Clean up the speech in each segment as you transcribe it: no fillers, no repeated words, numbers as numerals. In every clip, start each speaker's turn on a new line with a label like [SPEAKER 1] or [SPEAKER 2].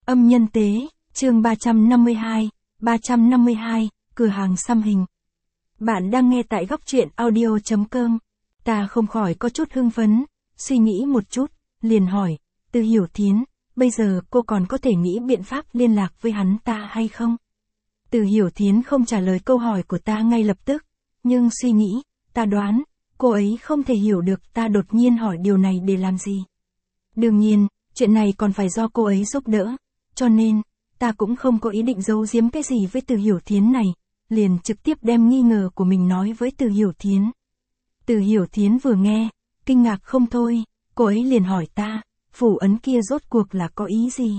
[SPEAKER 1] Âm nhân tế, chương 352, cửa hàng xăm hình. Bạn đang nghe tại góc truyện audio.com. Ta không khỏi có chút hưng phấn, suy nghĩ một chút, liền hỏi, Từ Hiểu Thiến, bây giờ cô còn có thể nghĩ biện pháp liên lạc với hắn ta hay không? Từ Hiểu Thiến không trả lời câu hỏi của ta ngay lập tức, nhưng suy nghĩ, ta đoán, cô ấy không thể hiểu được ta đột nhiên hỏi điều này để làm gì. Đương nhiên, chuyện này còn phải do cô ấy giúp đỡ, cho nên, ta cũng không có ý định giấu giếm cái gì với Từ Hiểu Thiến này, liền trực tiếp đem nghi ngờ của mình nói với Từ Hiểu Thiến. Từ Hiểu Thiến vừa nghe, kinh ngạc không thôi, cô ấy liền hỏi ta, phù ấn kia rốt cuộc là có ý gì?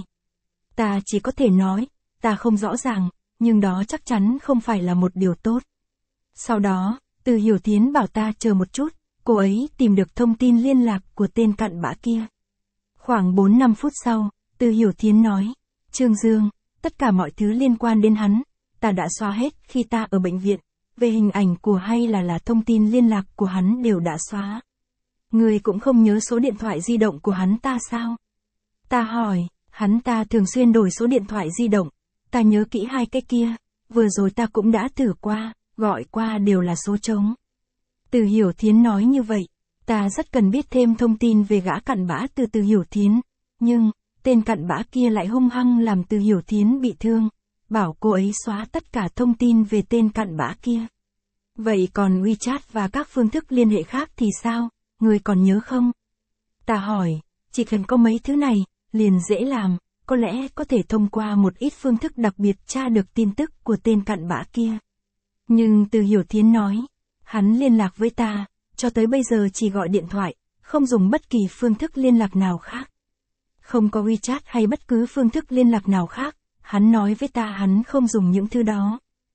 [SPEAKER 1] Ta chỉ có thể nói, ta không rõ ràng, nhưng đó chắc chắn không phải là một điều tốt. Sau đó, Từ Hiểu Thiến bảo ta chờ một chút, cô ấy tìm được thông tin liên lạc của tên cặn bã kia. Khoảng 4-5 phút sau, Từ Hiểu Thiến nói, Trương Dương, tất cả mọi thứ liên quan đến hắn, ta đã xóa hết khi ta ở bệnh viện, về hình ảnh của hay là thông tin liên lạc của hắn đều đã xóa. Người cũng không nhớ số điện thoại di động của hắn ta sao? Ta hỏi, hắn ta thường xuyên đổi số điện thoại di động, ta nhớ kỹ hai cái kia, vừa rồi ta cũng đã thử qua, gọi qua đều là số trống. Từ Hiểu Thiến nói như vậy, ta rất cần biết thêm thông tin về gã cặn bã từ Từ Hiểu Thiến, nhưng, tên cặn bã kia lại hung hăng làm Từ Hiểu Thiến bị thương, bảo cô ấy xóa tất cả thông tin về tên cặn bã kia. Vậy còn WeChat và các phương thức liên hệ khác thì sao, người còn nhớ không? Ta hỏi, chỉ cần có mấy thứ này, liền dễ làm, có lẽ có thể thông qua một ít phương thức đặc biệt tra được tin tức của tên cặn bã kia. Nhưng Từ Hiểu Thiến nói, hắn liên lạc với ta, cho tới bây giờ chỉ gọi điện thoại, không dùng bất kỳ phương thức liên lạc nào khác. Không có WeChat hay bất cứ phương thức liên lạc nào khác, hắn nói với ta hắn không dùng những thứ đó.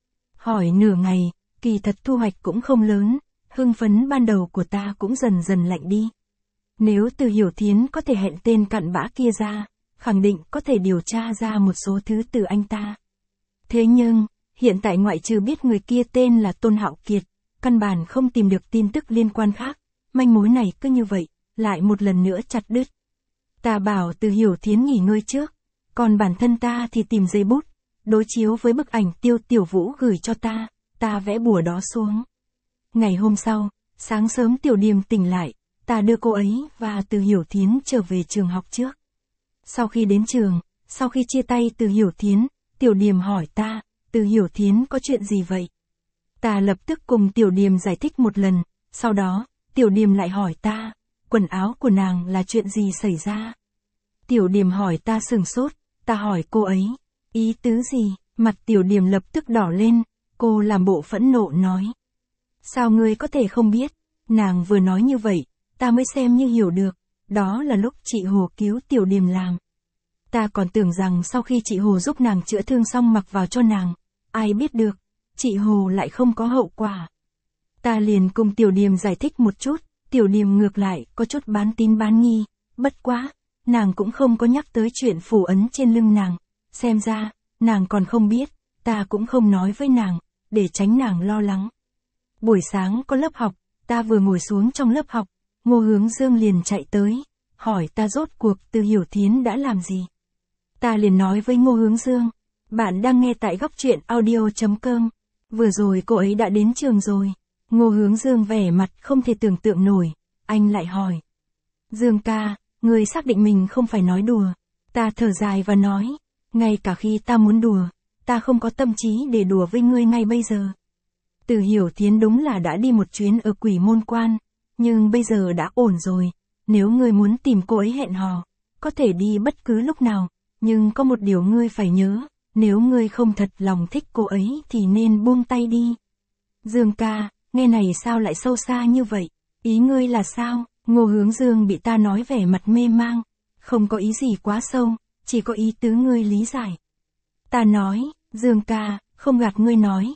[SPEAKER 1] Hỏi nửa ngày, kỳ thật thu hoạch cũng không lớn, hưng phấn ban đầu của ta cũng dần dần lạnh đi. Nếu Từ Hiểu Thiến có thể hẹn tên cặn bã kia ra, khẳng định có thể điều tra ra một số thứ từ anh ta. Thế nhưng, hiện tại ngoại trừ biết người kia tên là Tôn Hạo Kiệt, căn bản không tìm được tin tức liên quan khác, manh mối này cứ như vậy, lại một lần nữa chặt đứt. Ta bảo Từ Hiểu Thiến nghỉ ngơi trước, còn bản thân ta thì tìm giấy bút, đối chiếu với bức ảnh Tiêu Tiểu Vũ gửi cho ta vẽ bùa đó xuống. Ngày hôm sau, sáng sớm Tiểu Điềm tỉnh lại, ta đưa cô ấy và Từ Hiểu Thiến trở về trường học trước. Sau khi đến trường, sau khi chia tay Từ Hiểu Thiến, Tiểu Điềm hỏi ta, Từ Hiểu Thiến có chuyện gì vậy? Ta lập tức cùng Tiểu Điềm giải thích một lần, sau đó, Tiểu Điềm lại hỏi ta, quần áo của nàng là chuyện gì xảy ra? Tiểu Điềm hỏi ta sửng sốt, ta hỏi cô ấy, ý tứ gì? Mặt Tiểu Điềm lập tức đỏ lên, cô làm bộ phẫn nộ nói. Sao ngươi có thể không biết? Nàng vừa nói như vậy, ta mới xem như hiểu được, đó là lúc chị Hồ cứu Tiểu Điềm làm. Ta còn tưởng rằng sau khi chị Hồ giúp nàng chữa thương xong mặc vào cho nàng, ai biết được, chị Hồ lại không có hậu quả. Ta liền cùng Tiểu Điềm giải thích một chút, Tiểu Điềm ngược lại có chút bán tín bán nghi, bất quá, nàng cũng không có nhắc tới chuyện phù ấn trên lưng nàng, xem ra, nàng còn không biết, ta cũng không nói với nàng, để tránh nàng lo lắng. Buổi sáng có lớp học, ta vừa ngồi xuống trong lớp học, Ngô Hướng Dương liền chạy tới, hỏi ta rốt cuộc Từ Hiểu Thiến đã làm gì. Ta liền nói với Ngô Hướng Dương, bạn đang nghe tại góc truyện audio.com, vừa rồi cô ấy đã đến trường rồi. Ngô Hướng Dương vẻ mặt không thể tưởng tượng nổi, anh lại hỏi. Dương ca, người xác định mình không phải nói đùa. Ta thở dài và nói, ngay cả khi ta muốn đùa, ta không có tâm trí để đùa với ngươi ngay bây giờ. Từ Hiểu Thiến đúng là đã đi một chuyến ở Quỷ Môn Quan, nhưng bây giờ đã ổn rồi, nếu ngươi muốn tìm cô ấy hẹn hò, có thể đi bất cứ lúc nào, nhưng có một điều ngươi phải nhớ, nếu ngươi không thật lòng thích cô ấy thì nên buông tay đi. Dương ca, nghe này sao lại sâu xa như vậy, ý ngươi là sao? Ngô Hướng Dương bị ta nói vẻ mặt mê mang, không có ý gì quá sâu, chỉ có ý tứ ngươi lý giải. Ta nói, Dương ca, không gạt ngươi nói,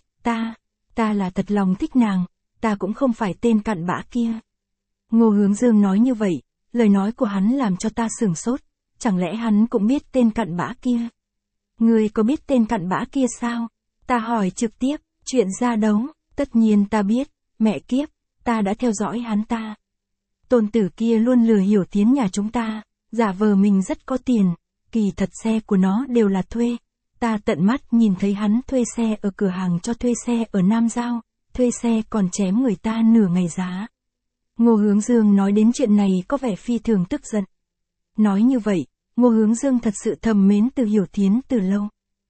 [SPEAKER 1] ta là thật lòng thích nàng, ta cũng không phải tên cặn bã kia. Ngô Hướng Dương nói như vậy, lời nói của hắn làm cho ta sửng sốt, chẳng lẽ hắn cũng biết tên cặn bã kia? Ngươi có biết tên cặn bã kia sao? Ta hỏi trực tiếp, chuyện ra đấu, tất nhiên ta biết, mẹ kiếp, ta đã theo dõi hắn ta. Tôn tử kia luôn lừa Hiểu Thiến nhà chúng ta, giả vờ mình rất có tiền, kỳ thật xe của nó đều là thuê. Ta tận mắt nhìn thấy hắn thuê xe ở cửa hàng cho thuê xe ở Nam Giao, thuê xe còn chém người ta nửa ngày giá. Ngô Hướng Dương nói đến chuyện này có vẻ phi thường tức giận. Nói như vậy, Ngô Hướng Dương thật sự thầm mến Từ Hiểu Thiến từ lâu.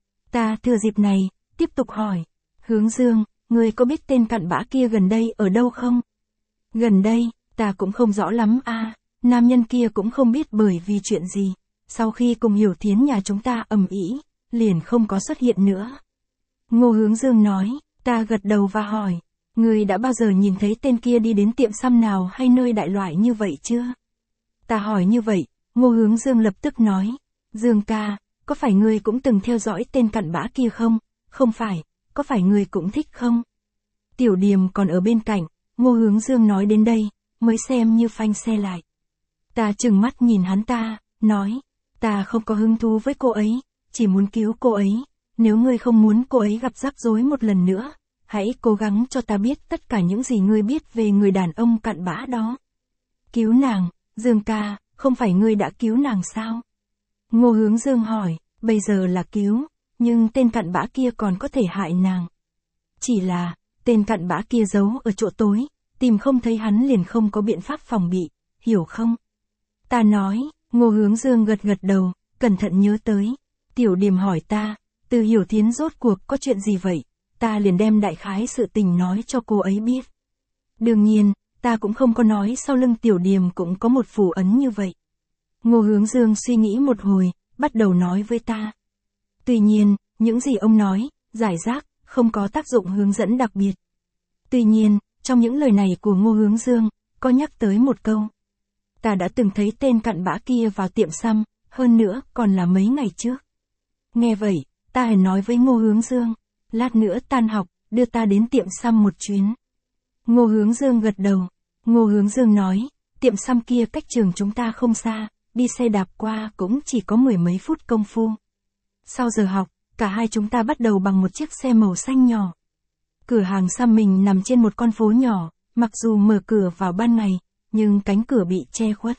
[SPEAKER 1] Ta thừa dịp này, tiếp tục hỏi, Hướng Dương, ngươi có biết tên cặn bã kia gần đây ở đâu không? Gần đây, ta cũng không rõ lắm a. Nam nhân kia cũng không biết bởi vì chuyện gì. Sau khi cùng Hiểu Thiến nhà chúng ta ầm ĩ, liền không có xuất hiện nữa. Ngô Hướng Dương nói, ta gật đầu và hỏi, ngươi đã bao giờ nhìn thấy tên kia đi đến tiệm xăm nào hay nơi đại loại như vậy chưa? Ta hỏi như vậy, Ngô Hướng Dương lập tức nói, Dương ca, có phải ngươi cũng từng theo dõi tên cặn bã kia không? Không phải, có phải ngươi cũng thích không? Tiểu Điềm còn ở bên cạnh, Ngô Hướng Dương nói đến đây, mới xem như phanh xe lại. Ta trừng mắt nhìn hắn ta, nói, ta không có hứng thú với cô ấy, chỉ muốn cứu cô ấy, nếu ngươi không muốn cô ấy gặp rắc rối một lần nữa, hãy cố gắng cho ta biết tất cả những gì ngươi biết về người đàn ông cặn bã đó. Cứu nàng, Dương ca, không phải ngươi đã cứu nàng sao? Ngô Hướng Dương hỏi, bây giờ là cứu, nhưng tên cặn bã kia còn có thể hại nàng. Chỉ là, tên cặn bã kia giấu ở chỗ tối, tìm không thấy hắn liền không có biện pháp phòng bị, hiểu không? Ta nói, Ngô Hướng Dương gật gật đầu, cẩn thận nhớ tới. Tiểu Điềm hỏi ta, Từ Hiểu Thiến rốt cuộc có chuyện gì vậy? Ta liền đem đại khái sự tình nói cho cô ấy biết. Đương nhiên, ta cũng không có nói sau lưng Tiểu Điềm cũng có một phù ấn như vậy. Ngô Hướng Dương suy nghĩ một hồi, bắt đầu nói với ta. Tuy nhiên, những gì ông nói, giải rác, không có tác dụng hướng dẫn đặc biệt. Tuy nhiên, trong những lời này của Ngô Hướng Dương, có nhắc tới một câu. Ta đã từng thấy tên cặn bã kia vào tiệm xăm, hơn nữa còn là mấy ngày trước. Nghe vậy, ta hãy nói với Ngô Hướng Dương, lát nữa tan học, đưa ta đến tiệm xăm một chuyến. Ngô Hướng Dương gật đầu. Ngô Hướng Dương nói, tiệm xăm kia cách trường chúng ta không xa, đi xe đạp qua cũng chỉ có 10 mấy phút công phu. Sau giờ học, cả hai chúng ta bắt đầu bằng một chiếc xe màu xanh nhỏ. Cửa hàng xăm mình nằm trên một con phố nhỏ, mặc dù mở cửa vào ban ngày, nhưng cánh cửa bị che khuất.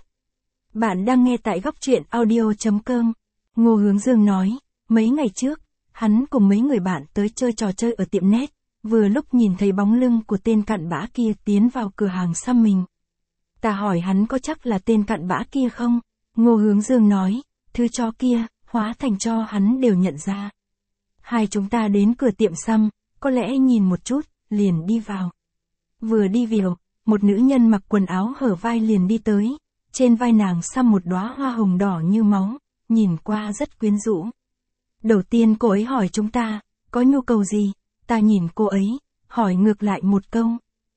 [SPEAKER 1] Bạn đang nghe tại góc truyện audio.com. Ngô Hướng Dương nói, mấy ngày trước, hắn cùng mấy người bạn tới chơi trò chơi ở tiệm net, vừa lúc nhìn thấy bóng lưng của tên cặn bã kia tiến vào cửa hàng xăm mình. Ta hỏi hắn có chắc là tên cặn bã kia không? Ngô Hướng Dương nói, thứ chó kia, hóa thành cho hắn đều nhận ra. Hai chúng ta đến cửa tiệm xăm, có lẽ nhìn một chút, liền đi vào. Vừa đi vào, một nữ nhân mặc quần áo hở vai liền đi tới, trên vai nàng xăm một đóa hoa hồng đỏ như máu, nhìn qua rất quyến rũ. Đầu tiên cô ấy hỏi chúng ta, có nhu cầu gì? Ta nhìn cô ấy, hỏi ngược lại một câu.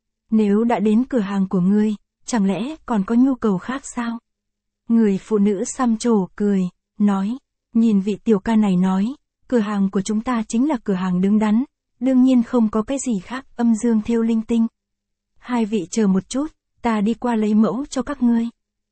[SPEAKER 1] Nếu đã đến cửa hàng của ngươi, chẳng lẽ còn có nhu cầu khác sao? Người phụ nữ xăm trổ cười, nói, nhìn vị tiểu ca này nói, cửa hàng của chúng ta chính là cửa hàng đứng đắn, đương nhiên không có cái gì khác âm dương thêu linh tinh. Hai vị chờ một chút, ta đi qua lấy mẫu cho các ngươi.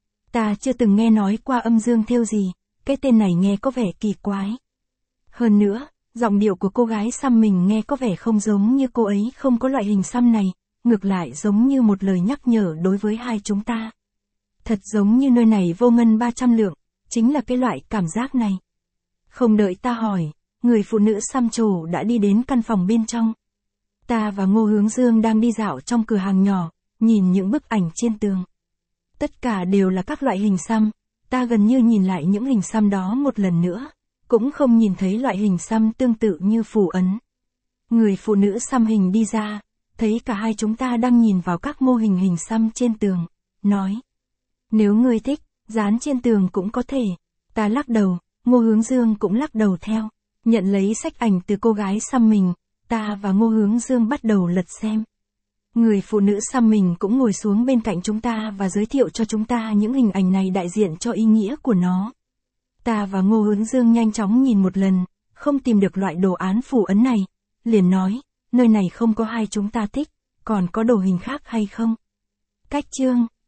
[SPEAKER 1] Ta chưa từng nghe nói qua âm dương thêu gì, cái tên này nghe có vẻ kỳ quái. Hơn nữa, giọng điệu của cô gái xăm mình nghe có vẻ không giống như cô ấy không có loại hình xăm này, ngược lại giống như một lời nhắc nhở đối với hai chúng ta. Thật giống như nơi này vô ngân 300 lượng, chính là cái loại cảm giác này. Không đợi ta hỏi, người phụ nữ xăm trổ đã đi đến căn phòng bên trong. Ta và Ngô Hướng Dương đang đi dạo trong cửa hàng nhỏ, nhìn những bức ảnh trên tường. Tất cả đều là các loại hình xăm, ta gần như nhìn lại những hình xăm đó một lần nữa, cũng không nhìn thấy loại hình xăm tương tự như phù ấn. Người phụ nữ xăm hình đi ra, thấy cả hai chúng ta đang nhìn vào các mô hình hình xăm trên tường, nói. Nếu ngươi thích, dán trên tường cũng có thể. Ta lắc đầu, Ngô Hướng Dương cũng lắc đầu theo. Nhận lấy sách ảnh từ cô gái xăm mình, ta và Ngô Hướng Dương bắt đầu lật xem. Người phụ nữ xăm mình cũng ngồi xuống bên cạnh chúng ta và giới thiệu cho chúng ta những hình ảnh này đại diện cho ý nghĩa của nó. Ta và Ngô Hướng Dương nhanh chóng nhìn một lần, không tìm được loại đồ án phù ấn này, liền nói, nơi này không có hai chúng ta thích, còn có đồ hình khác hay không? Cách chương